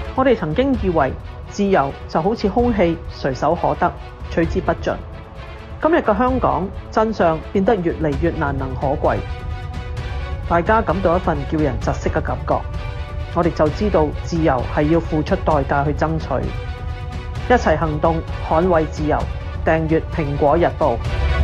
我哋曾經以為自由就好似空氣，隨手可得，取之不盡。今日嘅香港真相變得越嚟越難能可貴，大家感到一份叫人窒息嘅感覺。我哋就知道自由係要付出代價去爭取，一齊行動捍衛自由。訂閱蘋果日報。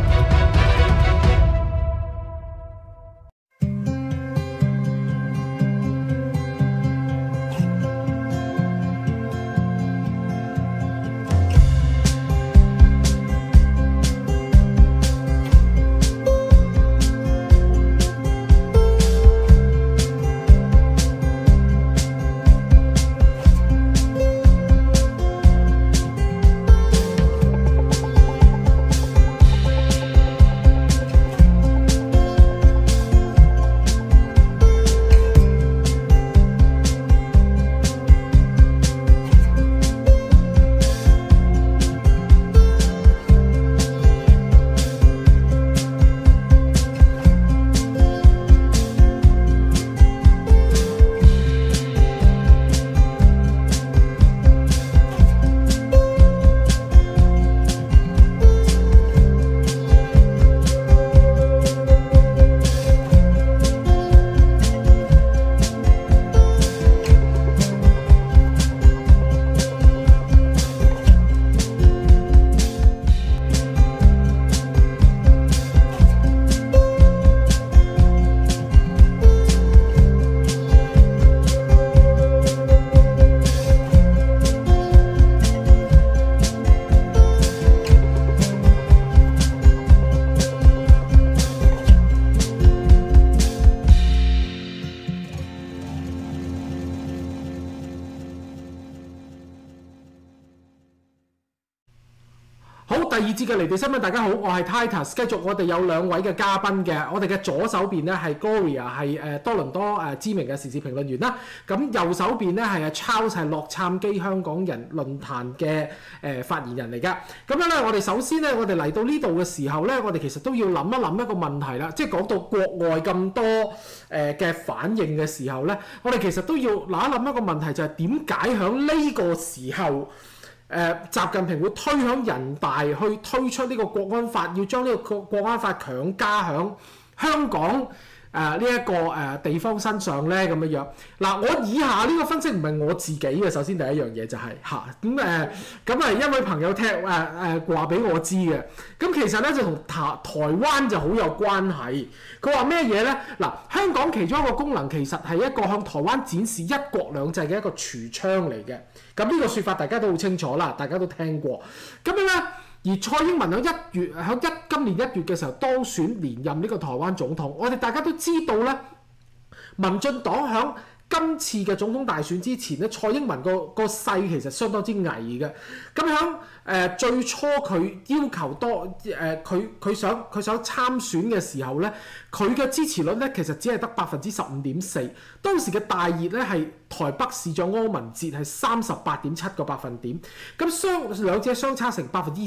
第二節嘅離地新聞，大家好，我係 Titus， 繼續我哋有兩位嘅嘉賓嘅，我哋嘅左手邊咧係 Gloria， 係多倫多知名嘅時事評論員啦，咁右手邊咧係Charles， 係洛杉磯香港人論壇嘅發言人嚟㗎。咁樣咧，我哋首先咧，我哋嚟到呢度嘅時候咧，我哋其實都要諗一諗一個問題啦，即係講到國外咁多嘅反應嘅時候咧，我哋其實都要諗一諗一個問題，就係點解響呢個時候習近平會推響人大去推出呢個國安法，要將呢個國安法強加響香港呢一個地方身上咧咁樣樣。嗱，我以下呢個分析唔係我自己嘅，首先第一樣嘢就係咁一位朋友話俾我知嘅。咁其實咧就同台灣就好有關係。佢話咩嘢咧？嗱，香港其中一個功能其實係一個向台灣展示一國兩制嘅一個櫥窗嚟嘅。咁呢個説法大家都好清楚啦，大家都聽過。咁樣咧，而蔡英文喺今年1月嘅時候當選連任呢個台灣總統，我哋大家都知道咧，民進黨響今次嘅總統大選之前咧，蔡英文個勢其實相當之危嘅。咁響最初佢要求多佢想參選嘅時候咧，佢嘅支持率咧其實只係得15.4%。當時嘅大熱咧係台北市長柯文哲係38.7個百分點，咁兩者相差成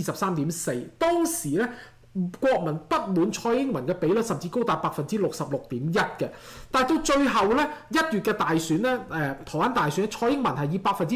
23.4%。當時咧，國民不滿蔡英文嘅比率甚至高達66.1%嘅，但係到最後咧1月嘅大選咧，台灣大選，蔡英文係以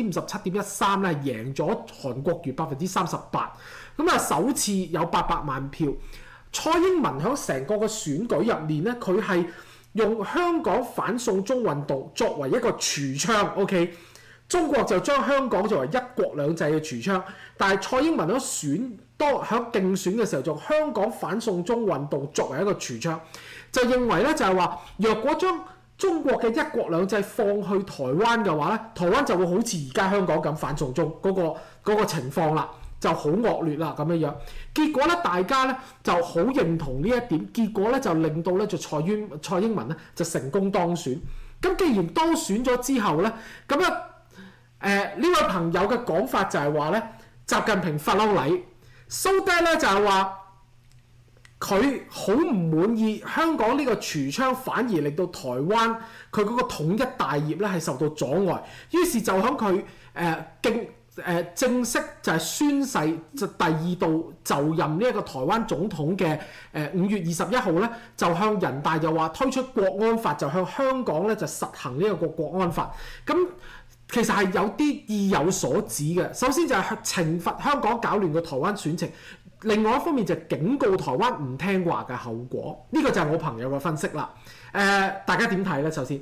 57.13%咧贏咗韓國瑜38%，咁首次有800萬票。蔡英文喺成個嘅選舉入面咧，佢係用香港反送中運動作為一個櫥窗 ，OK。中國就將香港作為一國兩制嘅櫥窗，但係蔡英文喺競選嘅時候，就香港反送中運動作為一個櫥窗，就認為咧就係話，若果將中國嘅一國兩制放去台灣嘅話咧，台灣就會好似而家香港咁反送中嗰個情況啦，就好惡劣啦咁樣樣。結果咧，大家咧就好認同呢一點，結果咧就令到咧就蔡英文咧就成功當選。咁既然當選咗之後咧，咁呢位朋友嘅講法就係話咧，習近平發嬲禮，so that 咧就係話佢好唔滿意香港呢個櫥窗，反而令到台灣佢嗰個統一大業咧係受到阻礙，於是就響佢正式就係宣誓就第二度就任呢一個台灣總統嘅5月21號咧，就向人大就話推出國安法，就向香港咧就實行呢一個國安法。咁其實係有啲意有所指嘅。首先就係懲罰香港搞亂個台灣選情，另外一方面就係警告台灣唔聽話嘅後果。呢個就係我朋友嘅分析啦。大家點睇呢？首先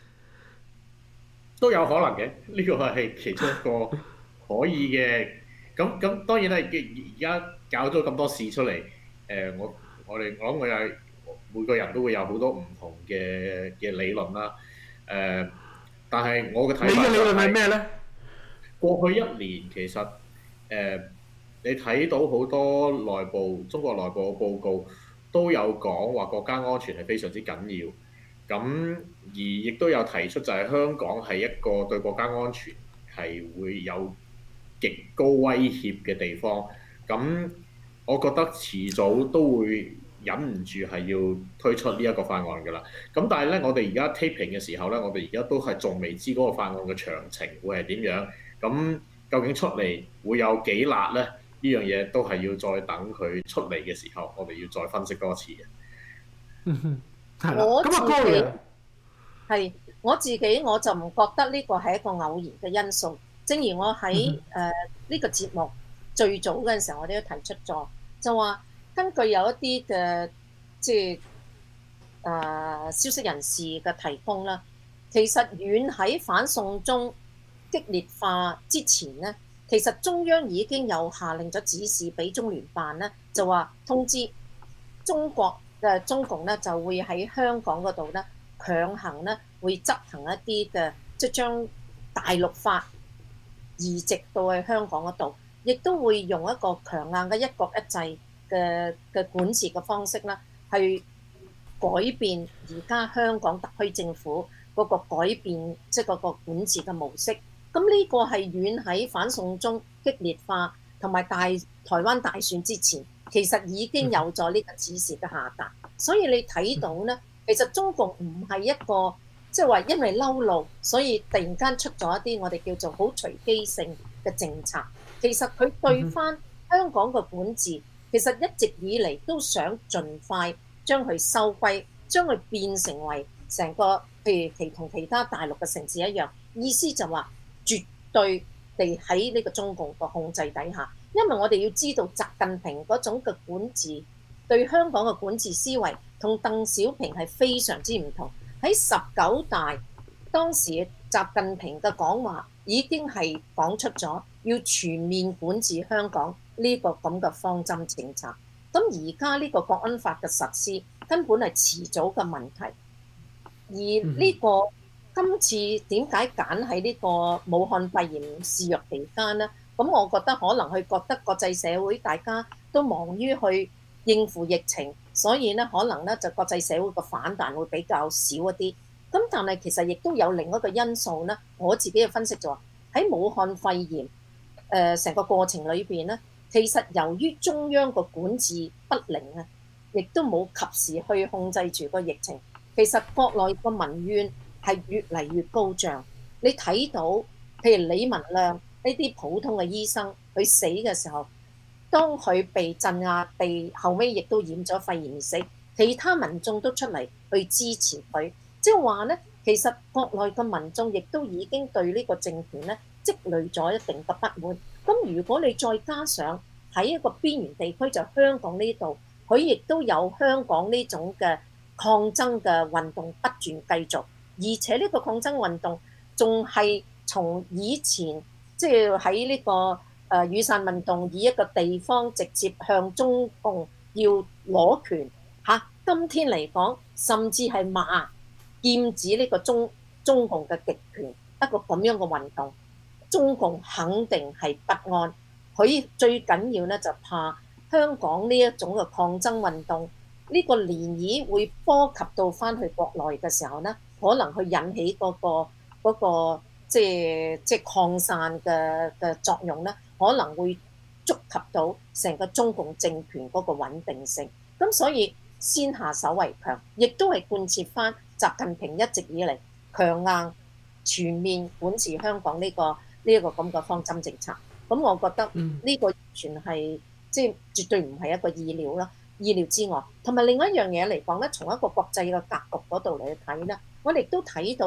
都有可能嘅，呢個係其中一個可以嘅。咁當然啦，而家搞咗咁多事出嚟，我諗我有每個人都會有好多唔同嘅理論啦。但係我嘅睇法你嘅理論係咩呢？ 過去一年其實你睇到好多中國內部嘅報告都有講話國家安全係非常之緊要。咁而亦都有提出就係香港係一個對國家安全係會有極高威脅嘅地方。咁我覺得遲早都會忍唔住係要推出呢一個法案㗎啦。咁但係咧，我哋而家 taping 嘅時候咧，我哋而家都係仲未知嗰個法案嘅詳情會係點樣。咁究竟出嚟會有幾辣咧？呢樣嘢都係要再等佢出嚟嘅時候，我哋要再分析多次嘅。 係啦。咁我自己我就唔覺得呢個係一個偶然嘅因素。正如我喺呢個節目最早嗰陣時候，我哋都提出咗，就話根據有一啲嘅即係消息人士嘅提供啦，其實遠喺反送中激烈化之前咧，其實中央已經有下令咗指示俾中聯辦咧，就話通知中共咧就會喺香港嗰度咧強行咧會執行一啲嘅即係將大陸法移植到去香港嗰度，亦都會用一個強硬嘅一國一制嘅管治嘅方式啦，去改變而家香港特區政府嗰個改變即係嗰個管治嘅模式。咁呢個係遠喺反送中激烈化同埋台灣大選之前，其實已經有咗呢個指示嘅下達。所以你睇到咧，其實中共唔係一個即係話因為嬲怒，所以突然間出咗一啲我哋叫做好隨機性嘅政策。其實佢對翻香港嘅管治，其實一直以嚟都想盡快將佢收歸，將佢變成為成個譬如同其他大陸嘅城市一樣，意思就話絕對地喺呢個中共嘅控制底下。因為我哋要知道習近平嗰種嘅管治對香港嘅管治思維同鄧小平係非常之唔同。喺19大當時習近平嘅講話已經係講出咗要全面管治香港呢個咁嘅方針政策。咁而家呢個國安法嘅實施根本係遲早嘅問題。而呢個今次點解揀喺呢個武漢肺炎肆虐期間呢？咁我覺得可能佢覺得國際社會大家都忙於去應付疫情，所以咧可能咧就國際社會個反彈會比較少一啲。咁但係其實亦都有另一個因素咧，我自己嘅分析就話喺武漢肺炎成個過程裏邊咧，其實由於中央個管治不靈啊，亦都冇及時去控制住個疫情，其實國內個民怨係越嚟越高漲。你睇到譬如李文亮呢啲普通嘅醫生，佢死嘅時候，當佢被鎮壓，後尾亦都染咗肺炎死，其他民眾都出嚟去支持佢，即係話咧，其實國內嘅民眾亦都已經對呢個政權咧積累咗一定嘅不滿。咁如果你再加上喺一個邊緣地區，就香港呢度，佢亦都有香港呢種嘅抗爭嘅運動不斷繼續，而且呢個抗爭運動仲係從以前即係喺呢個雨傘運動以一個地方直接向中共要攞權嚇，今天嚟講甚至係罵劍指呢個中共嘅極權，一個咁樣嘅運動，中共肯定係不安。佢最緊要咧就怕香港呢一種嘅抗爭運動，呢個漣漪會波及到翻去國內嘅時候咧，可能去引起嗰個即係擴散嘅作用咧，可能會觸及到成個中共政權嗰個穩定性。咁所以先下手為強，亦都係貫徹翻習近平一直以嚟強硬全面管治香港呢一個咁嘅方針政策。咁我覺得呢個完全係即係絕對唔係一個意料啦，意料之外。同埋另外一樣嘢嚟講咧，從一個國際嘅格局嗰度嚟去睇咧，我哋都睇到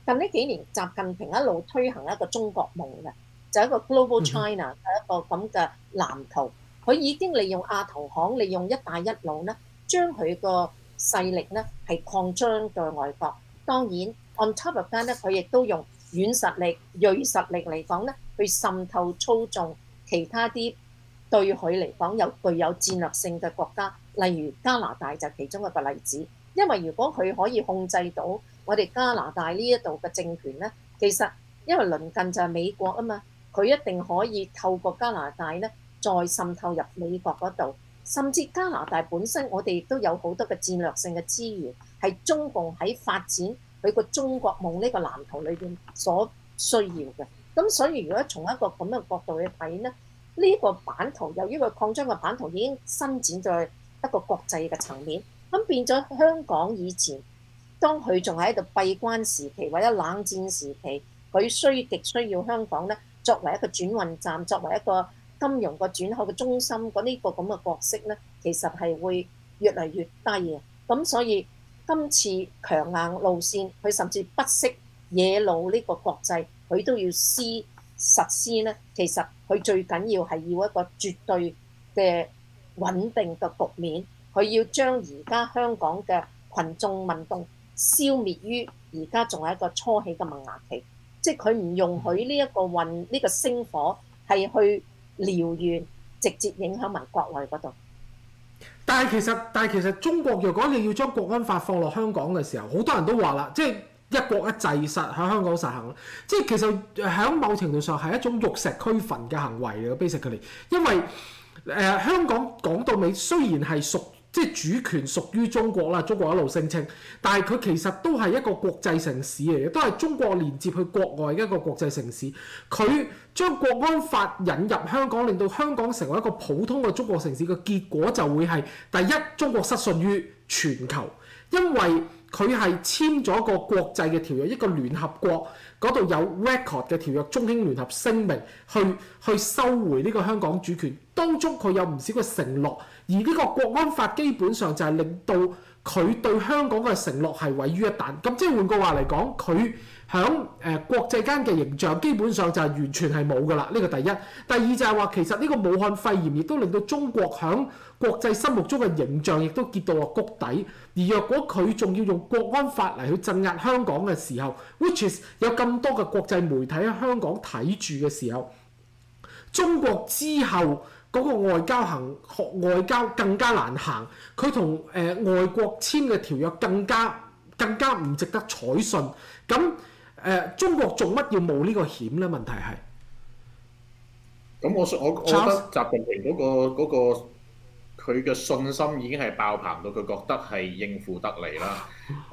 近呢幾年習近平一路推行一個中國夢嘅，就係一個 Global China 嘅一個咁嘅藍圖。佢已經利用亞投行、利用一帶一路咧，將佢個勢力咧係擴張到外國。當然 on top of that 咧，佢亦都用軟實力、鋭實力嚟講咧，去滲透操縱其他啲對佢嚟講有具有戰略性嘅國家，例如加拿大就其中一個例子。因為如果佢可以控制到我哋加拿大呢一度嘅政權咧，其實因為鄰近就係美國啊嘛，佢一定可以透過加拿大咧再滲透入美國嗰度，甚至加拿大本身我哋亦都有好多嘅戰略性嘅資源，係中共喺發展佢個中國夢呢個藍圖裏邊所需要嘅。咁所以如果從一個咁嘅角度去睇咧，呢個版圖由於個擴張嘅版圖已經伸展在一個國際嘅層面，咁變咗香港以前當佢仲喺度閉關時期或者冷戰時期，佢極需要香港咧作為一個轉運站，作為一個金融個轉口嘅中心，呢個咁嘅角色咧，其實係會越嚟越低嘅。咁所以今次強硬路線，佢甚至不惜惹怒呢個國際，佢都要實施咧。其實佢最緊要係要一個絕對嘅穩定嘅局面，佢要將而家香港嘅群眾運動消滅於而家仲係一個初起嘅萌芽期，即係佢唔容許呢一個呢個星火係去燎原，直接影響埋國內嗰度。 但係其實中國若果你要將國安法放落香港嘅時候，好多人都話啦，即係一國一制實喺香港實行，即係其實喺某程度上係一種玉石俱焚嘅行為嚟嘅 basically， 因為香港講到尾雖然係即係主權屬於中國啦，中國一路聲稱，但係佢其實都係一個國際城市嚟嘅，都係中國連接去國外嘅一個國際城市。佢將國安法引入香港，令到香港成為一個普通嘅中國城市嘅結果就會係第一，中國失信於全球，因為佢係簽咗個國際嘅條約，一個聯合國嗰度有 record 嘅條約，中英聯合聲明去收回呢個香港主權，當中佢有唔少嘅承諾，而呢個國安法基本上就係令到佢對香港嘅承諾係毀於一旦。咁即係換句話嚟講，佢響國際間嘅形象基本上就係完全係冇㗎啦。呢個第一。第二就係話其實呢個武漢肺炎亦都令到中國響國際心目中嘅形象亦都跌到落谷底。而若果佢仲要用國安法嚟去鎮壓香港嘅時候 ，which is 有咁多嘅國際媒體喺香港睇住嘅時候，中國之後嗰個外交更加難行，佢同外國簽嘅條約更加唔值得採信。咁中國做乜要冒呢個險咧？問題係咁，我覺得習近平嗰個佢嘅信心已經係爆棚到佢覺得係應付得嚟啦。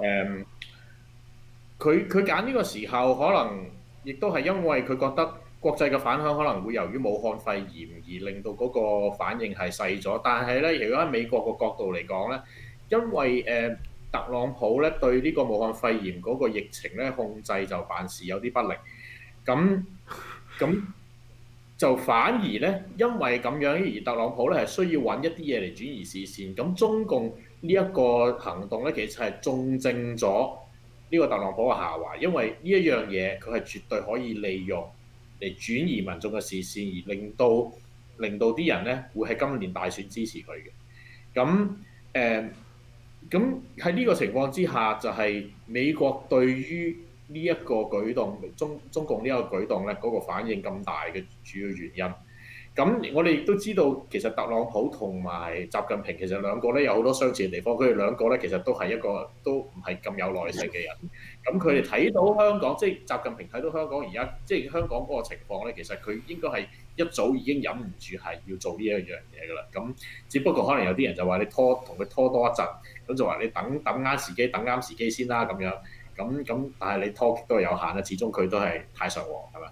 佢揀呢個時候，可能亦都係因為佢覺得國際嘅反響可能會由於武漢肺炎而令到嗰個反應係細咗。但係咧，如果喺美國個角度嚟講咧，因為特朗普咧對呢個武漢肺炎嗰個疫情咧控制就辦事有啲不力，咁就反而咧因為咁樣而特朗普咧係需要揾一啲嘢嚟轉移視線。咁中共呢一個行動咧其實係中正咗呢個特朗普嘅下懷，因為呢一樣嘢佢係絕對可以利用嚟轉移民眾嘅視線，而令到啲人咧會喺今年大選支持佢嘅。咁喺呢個情況之下，就係美國對於呢一個舉動，中共呢個舉動咧嗰個反應咁大嘅主要原因。咁我哋亦都知道，其實特朗普同埋習近平其實兩個咧有好多相似嘅地方。佢哋兩個咧其實都係都唔係咁有耐性嘅人。咁佢哋睇到香港，即係習近平睇到香港而家即係香港嗰個情況咧，其實佢應該係一早已經忍唔住係要做呢一樣嘢㗎啦。咁只不過可能有啲人就話你同佢拖多一陣，咁就話你等啱時機，等啱時機先啦咁樣。咁但係你拖都係有限啦，始終佢都係太上皇係嘛？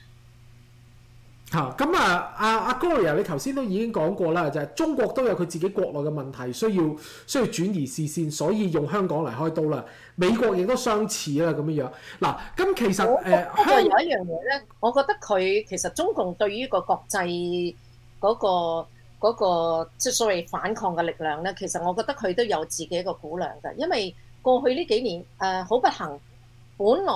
咁阿 Gloria 你頭先都已經講過啦，就係中國都有佢自己國內嘅問題，需要轉移視線，所以用香港嚟開刀啦。美國亦都相似啦咁樣。嗱，咁其實有一樣嘢咧，我覺得佢其實中共對於個國際嗰個即係所謂反抗嘅力量咧，其實我覺得佢都有自己一個估量嘅，因為過去呢幾年好不幸，本來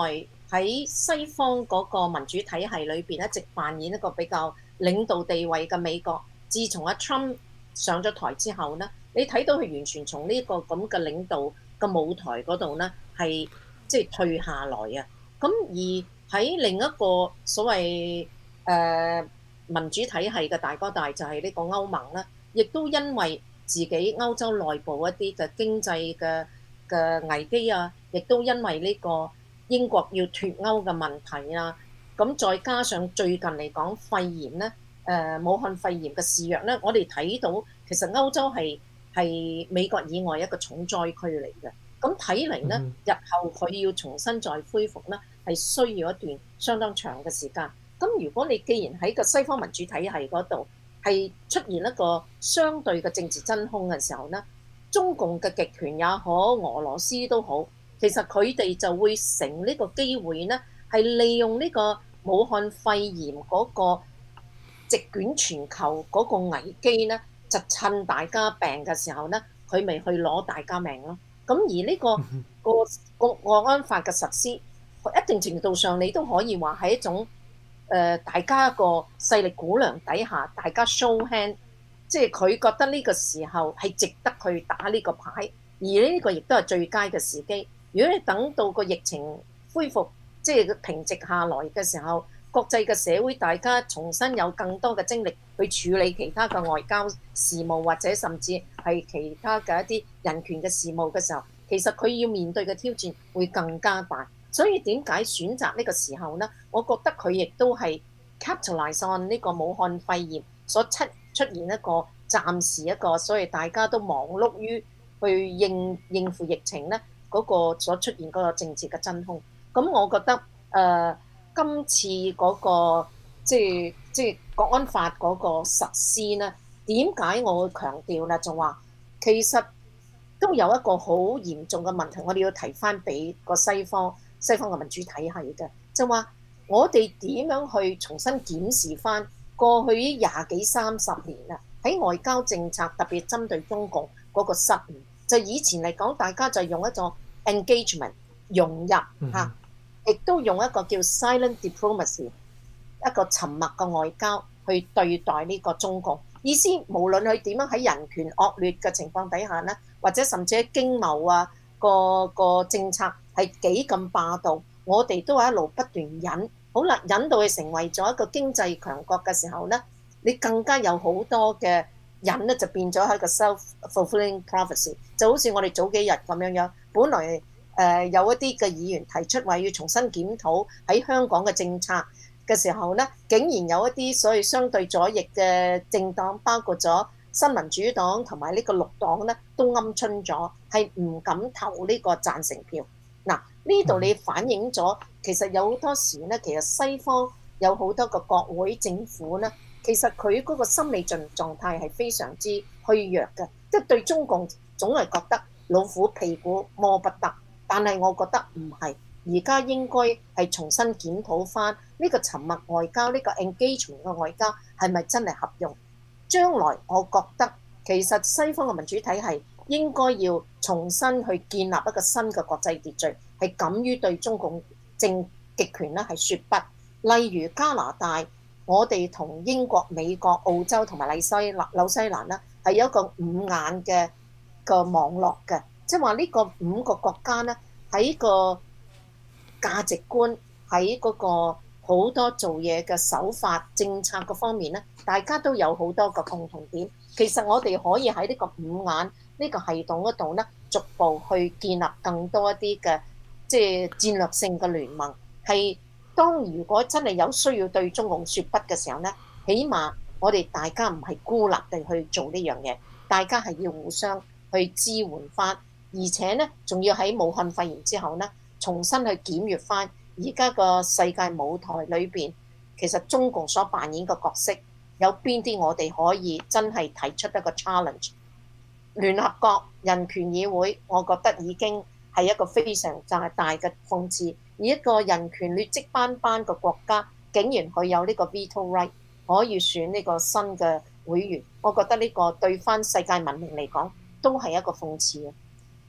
喺西方嗰個民主體系裏邊一直扮演一個比較領導地位嘅美國，自從阿 Trump 上咗台之後咧，你睇到佢完全從呢個咁嘅領導嘅舞台嗰度咧係即係退下來啊。咁而喺另一個所謂民主體系嘅大哥大就係呢個歐盟咧，亦都因為自己歐洲內部一啲嘅經濟嘅危機啊，亦都因為呢個英國要脫歐嘅問題啊，咁再加上最近嚟講肺炎咧，武漢肺炎嘅肆虐咧，我哋睇到其實歐洲係美國以外一個重災區嚟嘅。咁睇嚟咧，日後佢要重新再恢復咧，係需要一段相當長嘅時間。咁如果你既然喺個西方民主體系嗰度係出現一個相對嘅政治真空嘅時候咧，中共嘅極權也好，俄羅斯都好，其實佢哋就會乘呢個機會咧，係利用呢個武漢肺炎嗰個席捲全球嗰個危機咧，就趁大家病嘅時候咧，佢咪去攞大家命咯。咁而呢個國安法嘅實施，一定程度上你都可以話係一種大家個勢力估量底下，大家 show hand， 即係佢覺得呢個時候係值得去打呢個牌，而呢個亦都係最佳嘅時機。如果你等到個疫情恢復，即係平靜下來嘅時候，國際嘅社會大家重新有更多嘅精力去處理其他嘅外交事務，或者甚至係其他嘅一啲人權嘅事務嘅時候，其實佢要面對嘅挑戰會更加大。所以點解選擇呢個時候呢？我覺得佢亦都係 capitalize on 呢個武漢肺炎所出現一個暫時一個，所以大家都忙碌於去應付疫情呢嗰個所出現嗰個政治嘅真空。咁我覺得今次嗰個即係國安法嗰個實施呢，點解我會強調呢？就話其實都有一個好嚴重嘅問題，我哋要提翻俾個西方嘅民主體系嘅，就話我哋點樣去重新檢視翻過去呢20幾30年啊，喺外交政策特別針對中共嗰個失誤。就以前嚟講，大家就用一種 engagement 融入嚇，亦都用一個叫 silent diplomacy 一個沉默嘅外交去對待呢個中共。意思無論佢點樣喺人權惡劣嘅情況底下呢，或者甚至喺經貿啊個政策係幾咁霸道，我哋都係一路不斷忍。好啦，忍到佢成為咗一個經濟強國嘅時候呢，你更加有好多嘅忍咧，就變咗係一個 self-fulfilling prophecy。就好似我哋早幾日咁樣，本來有一啲嘅議員提出話要重新檢討喺香港嘅政策嘅時候呢，竟然有一啲所謂相對左翼嘅政黨，包括咗新民主黨同埋呢個綠黨呢，都鵪鶉咗，係唔敢投呢個贊成票。嗱，呢度你反映咗其實有好多時呢，其實西方有好多個國會政府呢，其實佢嗰個心理狀態係非常之虛弱嘅，即係對中共總係覺得老虎屁股摸不得。但係我覺得唔係，而家應該係重新檢討翻呢個沉默外交，呢個 engagement 嘅外交係咪真係合用？將來我覺得其實西方嘅民主體系應該要重新去建立一個新嘅國際秩序，係敢於對中共政極權咧係説不。例如加拿大，我哋同英國、美國、澳洲同埋紐西蘭咧係有一個五眼嘅網絡嘅。即係話呢個5個國家咧，喺個價值觀，喺嗰個好多做嘢嘅手法、政策嗰方面咧，大家都有好多個共同點。其實我哋可以喺呢個五眼呢個系統嗰度咧，逐步去建立更多一啲嘅即係戰略性嘅聯盟。係當如果真係有需要對中共説不嘅時候咧，起碼我哋大家唔係孤立地去做呢樣嘢，大家係要互相去支援翻。而且咧，仲要喺武漢肺炎之後咧，重新去檢閱翻而家個世界舞台裏邊，其實中共所扮演嘅角色有邊啲，我哋可以真係提出一個 challenge。聯合國人權議會，我覺得已經係一個非常大嘅諷刺，而一個人權劣跡斑斑嘅國家，竟然佢有呢個 veto right，可以選呢個新嘅會員，我覺得呢個對翻世界文明嚟講，都係一個諷刺啊！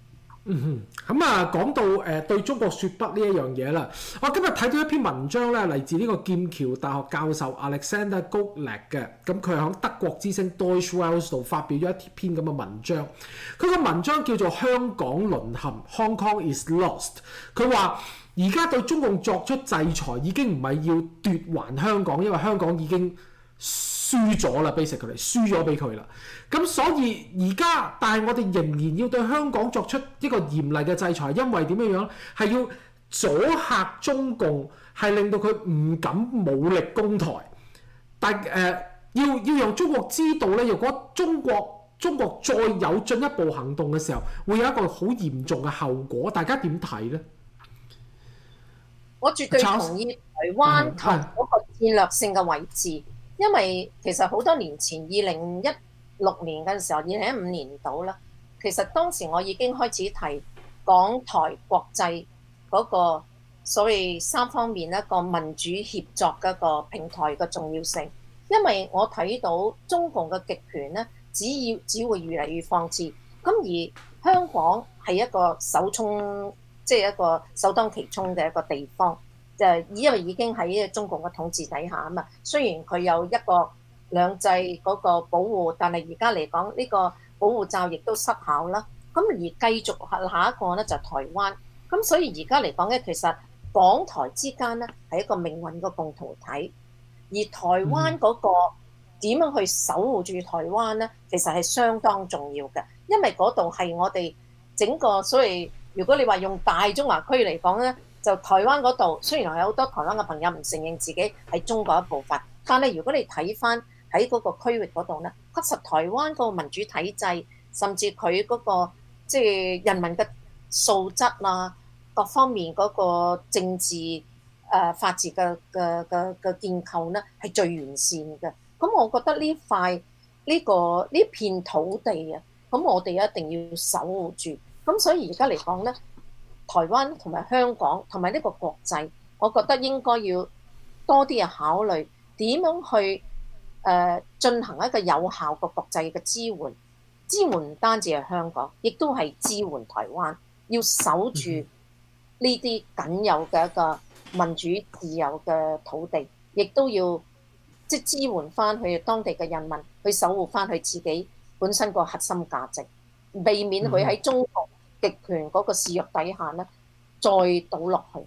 咁啊，講到對中國説不呢一樣嘢啦，我今日睇到一篇文章咧，嚟自呢個劍橋大學教授 Alexander Gottlieb 嘅，咁佢喺德國之聲 Deutsche Welle 度發表咗一篇咁嘅文章。佢個文章叫做《香港淪陷 Hong Kong is Lost》。佢話而家對中共作出制裁已經唔係要奪還香港，因為香港已經輸咗啦，basically輸咗俾佢啦。咁所以而家，但係我哋仍然要對香港作出一個嚴厲嘅制裁，因為點樣樣係要阻嚇中共，係令到佢唔敢武力攻台。但要讓中國知道咧，如果中國再有進一步行動嘅時候，會有一個好嚴重嘅後果。大家點睇咧？ 我絕對同意台灣同嗰個戰略性嘅位置，因為其實好多年前2016年嘅時候，2015年到啦，其實當時我已經開始提港台國際嗰個所謂三方面一個民主協作嘅一個平台嘅重要性，因為我睇到中共嘅極權咧，只會越嚟越放肆，咁而香港係一個首衝。即係一個首當其衝嘅一個地方，就因為已經喺中共嘅統治底下啊嘛。雖然佢有一國兩制嗰個保護，但係而家嚟講呢個保護罩亦都失效啦。咁而繼續下一個咧就係台灣。咁所以而家嚟講咧，其實港台之間咧係一個命運嘅共同體，而台灣嗰個點樣去守護住台灣咧，其實係相當重要嘅，因為嗰度係我哋整個所謂。如果你話用大中華區嚟講咧，就台灣嗰度雖然有好多台灣嘅朋友唔承認自己係中國一部分，但係如果你睇翻喺嗰個區域嗰度咧，確實台灣嗰個民主體制，甚至佢嗰個即係人民嘅素質啊，各方面嗰個政治法治嘅建構咧係最完善嘅。咁我覺得呢片土地啊，咁我哋一定要守護住。咁所以而家嚟講咧，台灣同埋香港同埋呢個國際，我覺得應該要多啲嘅考慮點樣去進行一個有效嘅國際嘅支援。支援唔單止係香港，亦都係支援台灣，要守住呢啲僅有嘅一個民主自由嘅土地，亦都要即係支援翻佢當地嘅人民，去守護翻佢自己本身個核心價值，避免佢喺中國極權嗰個肆虐底下咧，再倒落去。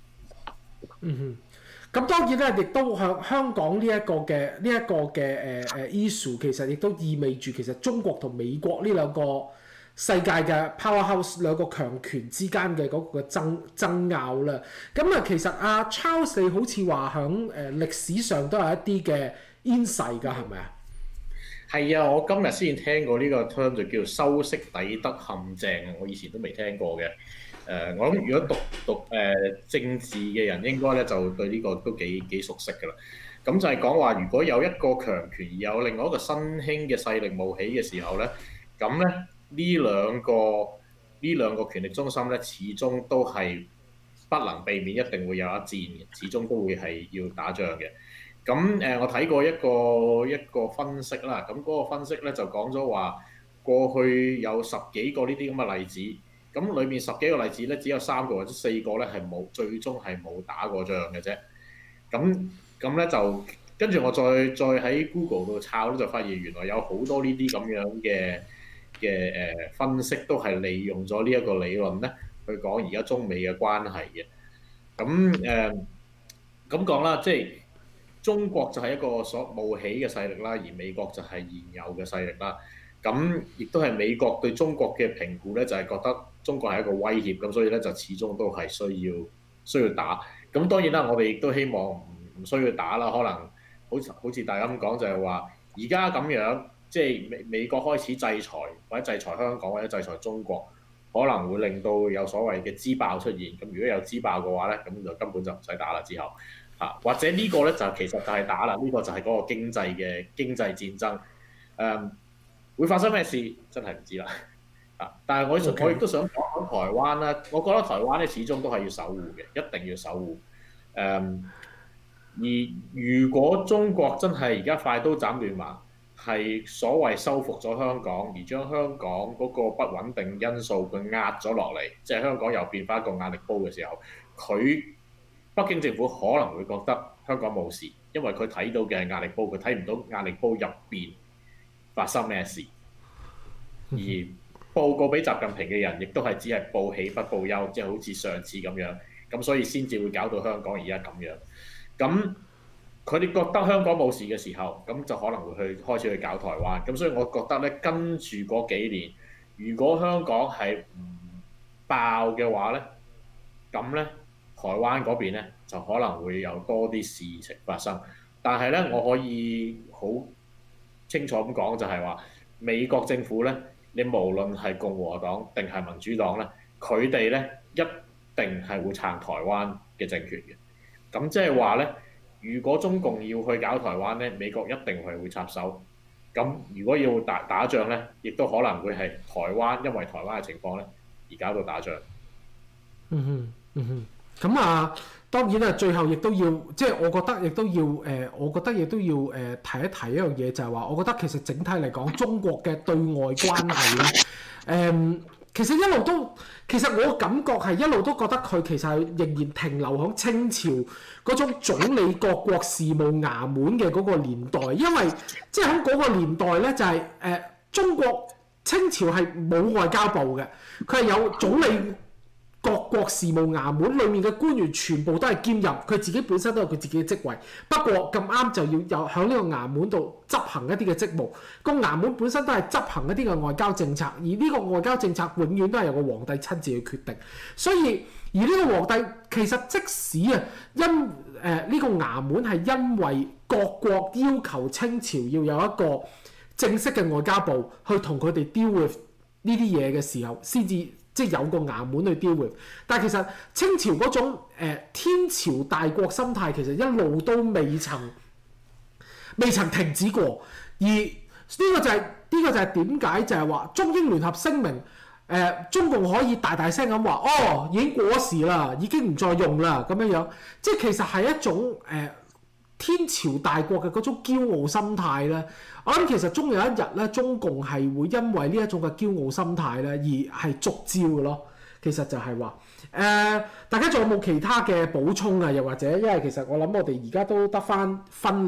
咁當然咧，亦都向香港呢一個嘅issue， 其實亦都意味住其實中國同美國呢兩個世界嘅 powerhouse 兩個強權之間嘅嗰個爭拗啦。咁啊，其實阿 Charles 你好似話響歷史上都有一啲嘅 insight 㗎，係咪啊？ 係啊，我今日先聽過呢個 term 就叫做修昔底德陷阱，我以前都未聽過嘅。我諗如果讀政治嘅人應該咧就對呢個都幾熟悉㗎啦。咁就係講話，如果有一個強權而有另外一個新興嘅勢力冒起嘅時候咧，咁咧呢兩個權力中心咧，始終都係不能避免，一定會有一戰嘅，始終都會係要打仗嘅。咁我睇過一個分析啦，咁嗰個分析咧就講咗話，過去有10幾個呢啲咁嘅例子，咁裏面10幾個例子咧，只有3個或者4個咧係最終係冇打過仗嘅啫。咁咧就跟住我再喺 Google 度抄咧，就發現原來有好多呢啲咁樣嘅分析都係利用咗呢一個理論咧去講而家中美嘅關係嘅。咁講啦，即係中國就係一個冒起嘅勢力啦，而美國就係現有嘅勢力啦。咁亦都係美國對中國嘅評估咧，就係覺得中國係一個威脅，咁所以咧就始終都係需要打。咁當然啦，我哋亦都希望唔需要打啦。可能好似大家咁講，就係話而家咁樣，即係美國開始制裁或者制裁香港或者制裁中國，可能會令到有所謂嘅支爆出現。咁如果有支爆嘅話咧，咁就根本就唔使打啦。之後或者呢個咧就其實就係打啦。呢個就係嗰個經濟戰爭。會發生咩事真係唔知啦。但係我亦都想講講台灣啦。我覺得台灣咧始終都係要守護嘅，一定要守護。而如果中國真係而家快刀斬亂麻， 係所謂收復咗香港，而將香港嗰個不穩定因素佢壓咗落嚟，即係香港又變翻一個壓力煲嘅時候，北京政府可能會覺得香港冇事，因為佢睇到嘅係壓力煲，佢睇唔到壓力煲入邊發生咩事。而報告俾習近平嘅人，亦都係只係報喜不報憂，即係好似上次咁樣，咁所以先至會搞到香港而家咁樣。咁佢哋覺得香港冇事嘅時候，咁就可能會開始去搞台灣。咁所以我覺得咧，跟住嗰幾年，如果香港係唔爆嘅話咧，咁咧台灣嗰邊咧就可能會有多啲事情發生。但係咧，我可以好清楚咁講，就係話美國政府咧，你無論係共和黨定係民主黨咧，佢哋咧一定係會撐台灣嘅政權嘅。咁即係話咧，如果中共要去搞台灣咧，美國一定係會插手。咁如果要打仗咧，亦都可能會係台灣，因為台灣嘅情況咧而搞到打仗。 咁啊，當然啦，最後亦都要，即係我覺得亦都要提一提一樣嘢，就係話，我覺得其實整體嚟講，中國嘅對外關係咧，其實我感覺係一路都覺得佢其實係仍然停留喺清朝嗰種總理各國事務衙門嘅嗰個年代，因為即係喺嗰個年代咧，就係中國清朝係冇外交部嘅，佢係有總理各國事務衙門裡面嘅官員全部都係兼任，佢自己本身都有佢自己嘅職位。不過咁啱就要有喺呢個衙門度執行一啲嘅職務。個衙門本身都係執行一啲嘅外交政策，而呢個外交政策永遠都係由個皇帝親自去決定。所以而呢個皇帝其實即使呢個衙門係因為各國要求清朝要有一個正式嘅外交部去同佢哋 deal with 呢啲嘢嘅時候，先至即係有個衙門去 deal with，但係其實清朝嗰種天朝大國心態其實一路都未曾停止過，而呢個就係點解就係話中英聯合聲明，中共可以大大聲咁話，哦，已經過時啦，已經唔再用啦咁樣樣，即係其實係一種天朝大國嘅嗰種驕傲心態咧。我諗其實終有一日咧，中共係會因為呢一種嘅驕傲心態咧，而係觸礁嘅咯。其實就係話，大家仲有冇其他嘅補充啊？又或者因為其實我諗我哋而家都得翻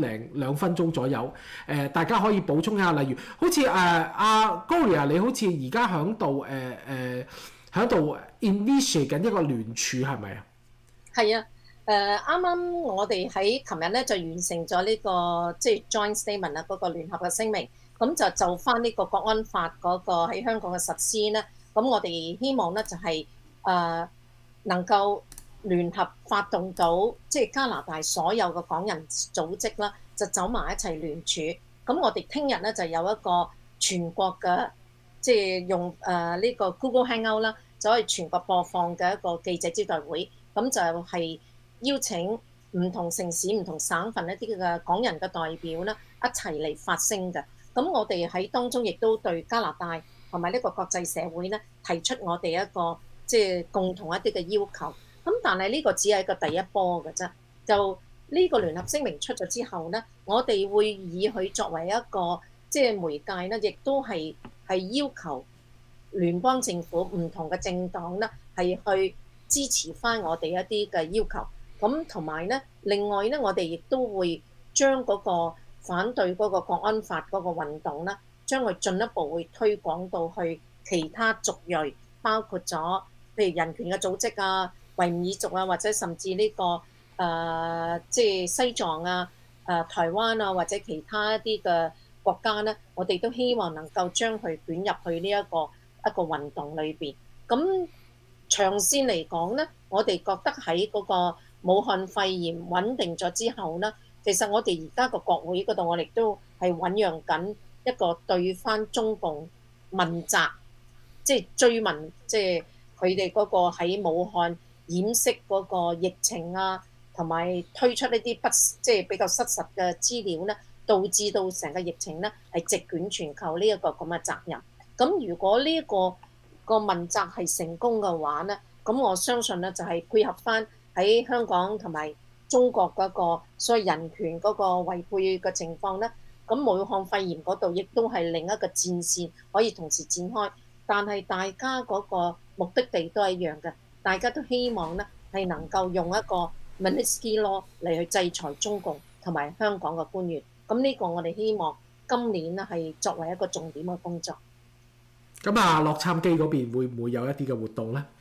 2分鐘左右，大家可以補充一下，例如好似阿 Gloria，你好似而家喺度 initiate 緊一個聯署係咪啊？ 係啊。啱啱我哋喺琴日咧就完成咗呢個即係 joint statement 啊，嗰個聯合嘅聲明，咁就翻呢個國安法嗰個喺香港嘅實施咧，咁我哋希望咧就係能夠聯合發動到即係加拿大所有嘅港人組織啦，就走埋一齊聯署。咁我哋聽日咧就有一個全國嘅即係用呢個 Google Hangout 啦，就可以全國播放嘅一個記者招待會，咁就係邀請唔同城市、唔同省份一啲嘅港人嘅代表咧，一齊嚟發聲嘅。咁我哋喺當中亦都對加拿大同埋呢個國際社會咧提出我哋一個即係共同一啲嘅要求。咁但係呢個只係一個第一波嘅啫。就呢個聯合聲明出咗之後咧，我哋會以佢作為一個即係媒介咧，亦都係要求聯邦政府唔同嘅政黨咧係去支持翻我哋一啲嘅要求。咁同埋咧，另外咧，我哋亦都會將嗰個反對嗰個國安法嗰個運動咧，將佢進一步會推廣到去其他族裔，包括咗譬如人權嘅組織啊、維吾爾族啊，或者甚至呢個即係西藏啊、台灣啊，或者其他一啲嘅國家咧，我哋都希望能夠將佢捲入去呢一個運動裏邊。咁長線嚟講咧，我哋覺得喺嗰個武漢肺炎穩定咗之後咧，其實我哋而家個國會嗰度，我哋都係醖釀緊一個對翻中共問責，即係追問，即係佢哋嗰個喺武漢掩飾嗰個疫情啊，同埋推出一啲即係比較失實嘅資料咧，導致到成個疫情咧係席捲全球呢一個咁嘅責任。咁如果呢個問責係成功嘅話咧，咁我相信咧就係配合翻喺香港同埋中國嗰個所謂人權嗰個違背嘅情況咧，咁咁武漢肺炎嗰度亦都係另一個戰線可以同時展開，但係大家嗰個目的地都係一樣嘅，大家都希望咧係能夠用一個 Magnitsky Law 嚟去制裁中共同埋香港嘅官員。咁呢個我哋希望今年咧係作為一個重點嘅工作。 咁啊，洛杉磯嗰邊會唔會有一啲嘅活動咧？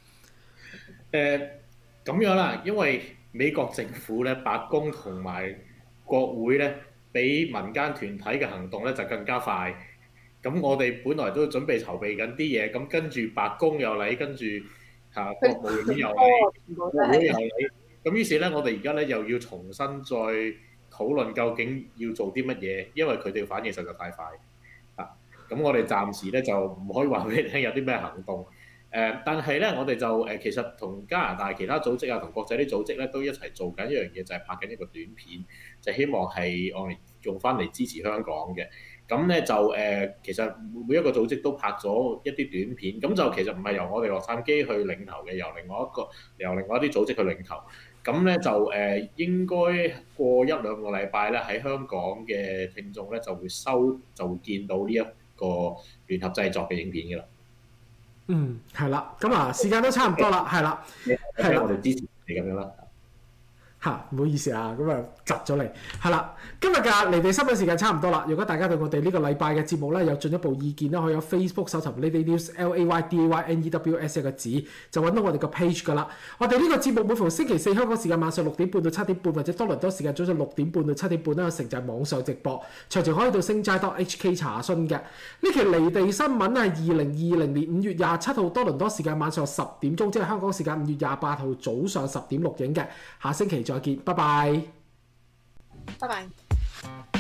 咁樣啦，因為美國政府咧、白宮同埋國會咧，比民間團體嘅行動咧就更加快。咁我哋本來都準備籌備緊啲嘢，咁跟住白宮又嚟，跟住國務院又嚟，國會又嚟。咁於是咧，我哋而家咧又要重新再討論究竟要做啲乜嘢，因為佢哋反應實在太快。咁我哋暫時咧就唔可以話俾你聽有啲咩行動。但係咧，我哋就其實同加拿大其他組織啊，同國際啲組織咧都一齊做緊一樣嘢，就係拍緊一個短片，就希望係我哋用翻嚟支持香港嘅。咁咧就其實每一個組織都拍咗一啲短片，咁就其實唔係由我哋洛杉磯去領頭嘅，由另外一啲組織去領頭。咁咧就應該過一兩個禮拜咧，喺香港嘅聽眾咧就會見到呢一個聯合製作嘅影片嘅啦。 係啦，咁啊時間都差唔多啦，係啦， 係啦，我哋支持你咁樣啦。 唔好意思啊，咁啊窒咗你，係啦，今日嘅離地新聞時間差唔多啦。如果大家對我哋呢個禮拜嘅節目咧有進一步意見咧，可以有 Facebook 搜尋 Lady News LAYDAYNEWS 一個字，就揾到我哋個 page 噶啦。我哋呢個節目每逢星期四香港時間晚上6點半到7點半，或者多倫多時間早上6點半到7點半咧，有城就係網上直播，詳情可以到星齋 .hk 查詢嘅。呢期離地新聞係2020年5月27號多倫多時間晚上10點鐘，即係香港時間5月28號早上10點錄影嘅。下星期再見，拜拜。 拜拜。